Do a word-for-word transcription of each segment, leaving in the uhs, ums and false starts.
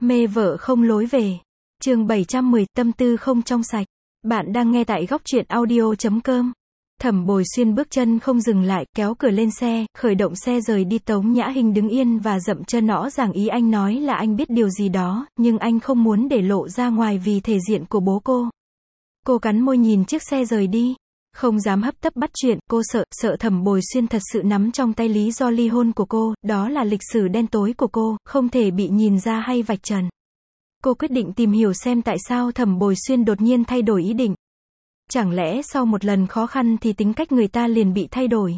Mê vợ không lối về. Chương bảy trăm mười, tâm tư không trong sạch. Bạn đang nghe tại góc truyện audio chấm com. Thẩm Bồi Xuyên bước chân không dừng lại, kéo cửa lên xe, khởi động xe rời đi. Tống Nhã Hinh đứng yên và dậm chân rõ ràng ý anh nói là anh biết điều gì đó, nhưng anh không muốn để lộ ra ngoài vì thể diện của bố cô. Cô cắn môi nhìn chiếc xe rời đi. Không dám hấp tấp bắt chuyện, cô sợ, sợ Thẩm Bồi Xuyên thật sự nắm trong tay lý do ly hôn của cô, đó là lịch sử đen tối của cô, không thể bị nhìn ra hay vạch trần. Cô quyết định tìm hiểu xem tại sao Thẩm Bồi Xuyên đột nhiên thay đổi ý định. Chẳng lẽ sau một lần khó khăn thì tính cách người ta liền bị thay đổi?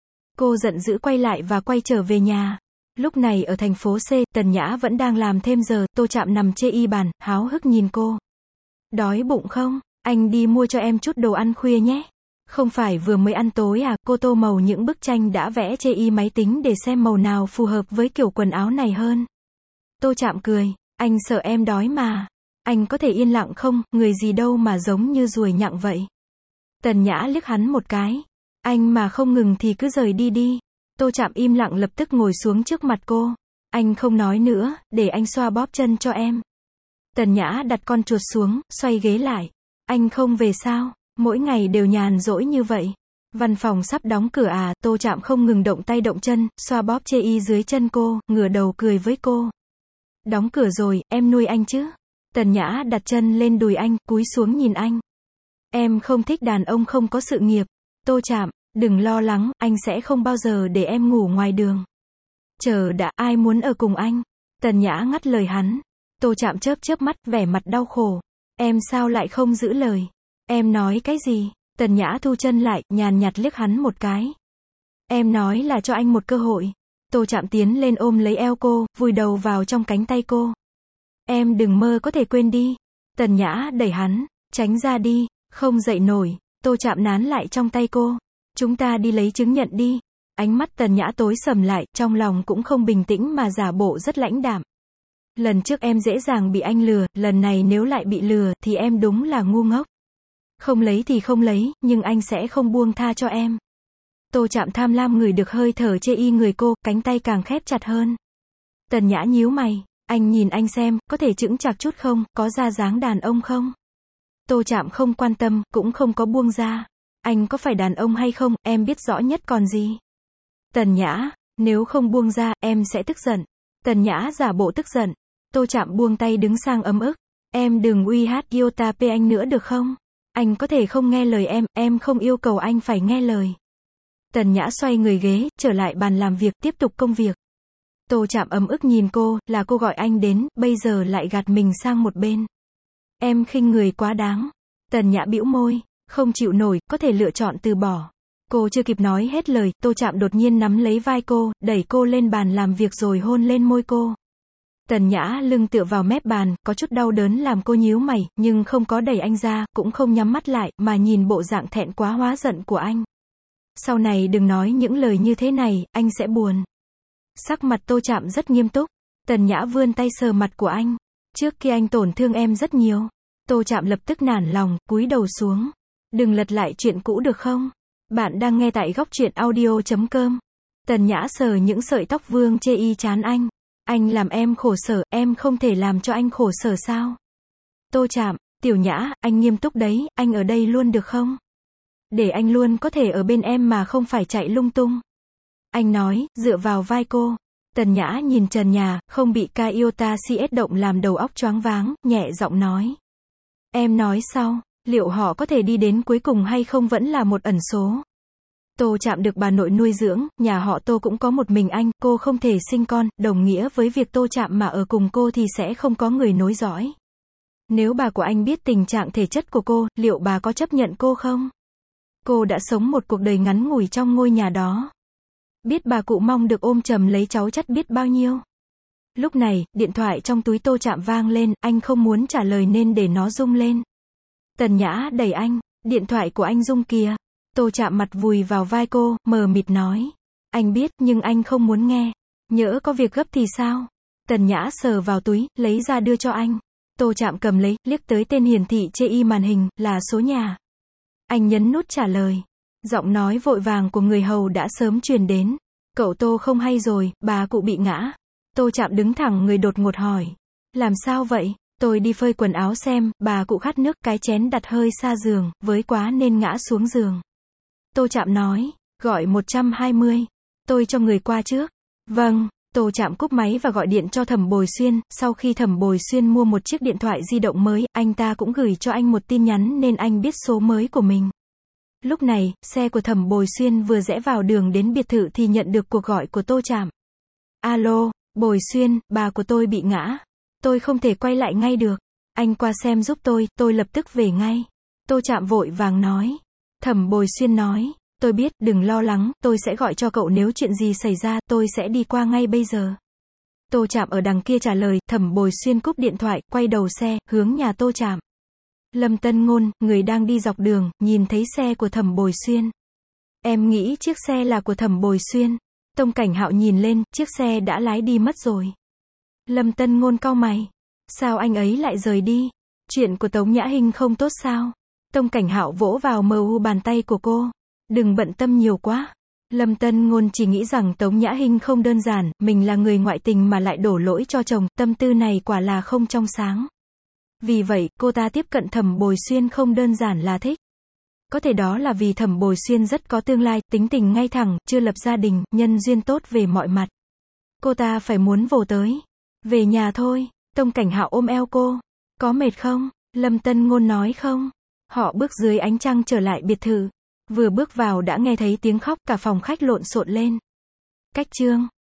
Cô giận dữ quay lại và quay trở về nhà. Lúc này ở thành phố C, Tần Nhã vẫn đang làm thêm giờ, Tô Trạm nằm chê y bàn, háo hức nhìn cô. Đói bụng không? Anh đi mua cho em chút đồ ăn khuya nhé. Không phải vừa mới ăn tối à? Cô tô màu những bức tranh đã vẽ chê y máy tính để xem màu nào phù hợp với kiểu quần áo này hơn. Tô Trạm cười, anh sợ em đói mà. Anh có thể yên lặng không, người gì đâu mà giống như ruồi nhặng vậy. Tần Nhã liếc hắn một cái. Anh mà không ngừng thì cứ rời đi đi. Tô Trạm im lặng lập tức ngồi xuống trước mặt cô. Anh không nói nữa, để anh xoa bóp chân cho em. Tần Nhã đặt con chuột xuống, xoay ghế lại. Anh không về sao? Mỗi ngày đều nhàn rỗi như vậy. Văn phòng sắp đóng cửa à? Tô Trạm không ngừng động tay động chân, xoa bóp chê y dưới chân cô, ngửa đầu cười với cô. Đóng cửa rồi, em nuôi anh chứ? Tần Nhã đặt chân lên đùi anh, cúi xuống nhìn anh. Em không thích đàn ông không có sự nghiệp. Tô Trạm, đừng lo lắng, anh sẽ không bao giờ để em ngủ ngoài đường. Chờ đã, ai muốn ở cùng anh? Tần Nhã ngắt lời hắn. Tô Trạm chớp chớp mắt, vẻ mặt đau khổ. Em sao lại không giữ lời? Em nói cái gì? Tần Nhã thu chân lại, nhàn nhạt liếc hắn một cái. Em nói là cho anh một cơ hội. Tô Trạm tiến lên ôm lấy eo cô, vùi đầu vào trong cánh tay cô. Em đừng mơ có thể quên đi. Tần Nhã đẩy hắn, tránh ra đi, không dậy nổi. Tô Trạm nán lại trong tay cô. Chúng ta đi lấy chứng nhận đi. Ánh mắt Tần Nhã tối sầm lại, trong lòng cũng không bình tĩnh mà giả bộ rất lãnh đạm. Lần trước em dễ dàng bị anh lừa, lần này nếu lại bị lừa, thì em đúng là ngu ngốc. Không lấy thì không lấy, nhưng anh sẽ không buông tha cho em. Tô Trạm tham lam ngửi được hơi thở chê y người cô, cánh tay càng khép chặt hơn. Tần Nhã nhíu mày, anh nhìn anh xem, có thể chững chạc chút không, có ra dáng đàn ông không? Tô Trạm không quan tâm, cũng không có buông ra. Anh có phải đàn ông hay không, em biết rõ nhất còn gì. Tần Nhã, nếu không buông ra, em sẽ tức giận. Tần Nhã giả bộ tức giận. Tô Trạm buông tay đứng sang ấm ức. Em đừng uy hát iota p anh nữa được không? Anh có thể không nghe lời em, em không yêu cầu anh phải nghe lời. Tần Nhã xoay người ghế, trở lại bàn làm việc, tiếp tục công việc. Tô Trạm ấm ức nhìn cô, là cô gọi anh đến, bây giờ lại gạt mình sang một bên. Em khinh người quá đáng. Tần Nhã bĩu môi, không chịu nổi, có thể lựa chọn từ bỏ. Cô chưa kịp nói hết lời, Tô Trạm đột nhiên nắm lấy vai cô, đẩy cô lên bàn làm việc rồi hôn lên môi cô. Tần Nhã lưng tựa vào mép bàn, có chút đau đớn làm cô nhíu mày, nhưng không có đẩy anh ra, cũng không nhắm mắt lại, mà nhìn bộ dạng thẹn quá hóa giận của anh. Sau này đừng nói những lời như thế này, anh sẽ buồn. Sắc mặt Tô Trạm rất nghiêm túc. Tần Nhã vươn tay sờ mặt của anh. Trước kia anh tổn thương em rất nhiều. Tô Trạm lập tức nản lòng, cúi đầu xuống. Đừng lật lại chuyện cũ được không? Bạn đang nghe tại góc truyện audio chấm com. Tần Nhã sờ những sợi tóc vương chê y chán anh. Anh làm em khổ sở, em không thể làm cho anh khổ sở sao? Tô Trạm, Tiểu Nhã, anh nghiêm túc đấy, anh ở đây luôn được không? Để anh luôn có thể ở bên em mà không phải chạy lung tung. Anh nói, dựa vào vai cô. Tần Nhã nhìn trần nhà, không bị ca iota cs động làm đầu óc choáng váng, nhẹ giọng nói. Em nói sao, liệu họ có thể đi đến cuối cùng hay không vẫn là một ẩn số. Tô Trạm được bà nội nuôi dưỡng, nhà họ Tô cũng có một mình anh, cô không thể sinh con, đồng nghĩa với việc Tô Trạm mà ở cùng cô thì sẽ không có người nối dõi. Nếu bà của anh biết tình trạng thể chất của cô, liệu bà có chấp nhận cô không? Cô đã sống một cuộc đời ngắn ngủi trong ngôi nhà đó. Biết bà cụ mong được ôm chầm lấy cháu chắt biết bao nhiêu. Lúc này, điện thoại trong túi Tô Trạm vang lên, anh không muốn trả lời nên để nó rung lên. Tần Nhã đẩy anh, điện thoại của anh rung kìa. Tô Trạm mặt vùi vào vai cô, mờ mịt nói. Anh biết, nhưng anh không muốn nghe. Nhỡ có việc gấp thì sao? Tần Nhã sờ vào túi, lấy ra đưa cho anh. Tô Trạm cầm lấy, liếc tới tên hiển thị chê y màn hình, là số nhà. Anh nhấn nút trả lời. Giọng nói vội vàng của người hầu đã sớm truyền đến. Cậu Tô không hay rồi, bà cụ bị ngã. Tô Trạm đứng thẳng người đột ngột hỏi. Làm sao vậy? Tôi đi phơi quần áo xem, bà cụ khát nước, cái chén đặt hơi xa giường, với quá nên ngã xuống giường. Tô Trạm nói, gọi một trăm hai mươi. Tôi cho người qua trước. Vâng. Tô Trạm cúp máy và gọi điện cho Thẩm Bồi Xuyên. Sau khi Thẩm Bồi Xuyên mua một chiếc điện thoại di động mới, anh ta cũng gửi cho anh một tin nhắn nên anh biết số mới của mình. Lúc này, xe của Thẩm Bồi Xuyên vừa rẽ vào đường đến biệt thự thì nhận được cuộc gọi của Tô Trạm. Alo, Bồi Xuyên, bà của tôi bị ngã. Tôi không thể quay lại ngay được. Anh qua xem giúp tôi, tôi lập tức về ngay. Tô Trạm vội vàng nói. Thẩm Bồi Xuyên nói, tôi biết, đừng lo lắng, tôi sẽ gọi cho cậu nếu chuyện gì xảy ra, tôi sẽ đi qua ngay bây giờ. Tô Trạm ở đằng kia trả lời, Thẩm Bồi Xuyên cúp điện thoại, quay đầu xe, hướng nhà Tô Trạm. Lâm Tân Ngôn, người đang đi dọc đường, nhìn thấy xe của Thẩm Bồi Xuyên. Em nghĩ chiếc xe là của Thẩm Bồi Xuyên. Tông Cảnh Hạo nhìn lên, chiếc xe đã lái đi mất rồi. Lâm Tân Ngôn cau mày. Sao anh ấy lại rời đi? Chuyện của Tống Nhã Hinh không tốt sao? Tông Cảnh Hạo vỗ vào mờ u bàn tay của cô. Đừng bận tâm nhiều quá. Lâm Tân Ngôn chỉ nghĩ rằng Tống Nhã Hinh không đơn giản, mình là người ngoại tình mà lại đổ lỗi cho chồng, tâm tư này quả là không trong sáng. Vì vậy, cô ta tiếp cận Thẩm Bồi Xuyên không đơn giản là thích. Có thể đó là vì Thẩm Bồi Xuyên rất có tương lai, tính tình ngay thẳng, chưa lập gia đình, nhân duyên tốt về mọi mặt. Cô ta phải muốn vồ tới. Về nhà thôi. Tông Cảnh Hạo ôm eo cô. Có mệt không? Lâm Tân Ngôn nói không. Họ bước dưới ánh trăng trở lại biệt thự. Vừa bước vào đã nghe thấy tiếng khóc, cả phòng khách lộn xộn lên. Cách chương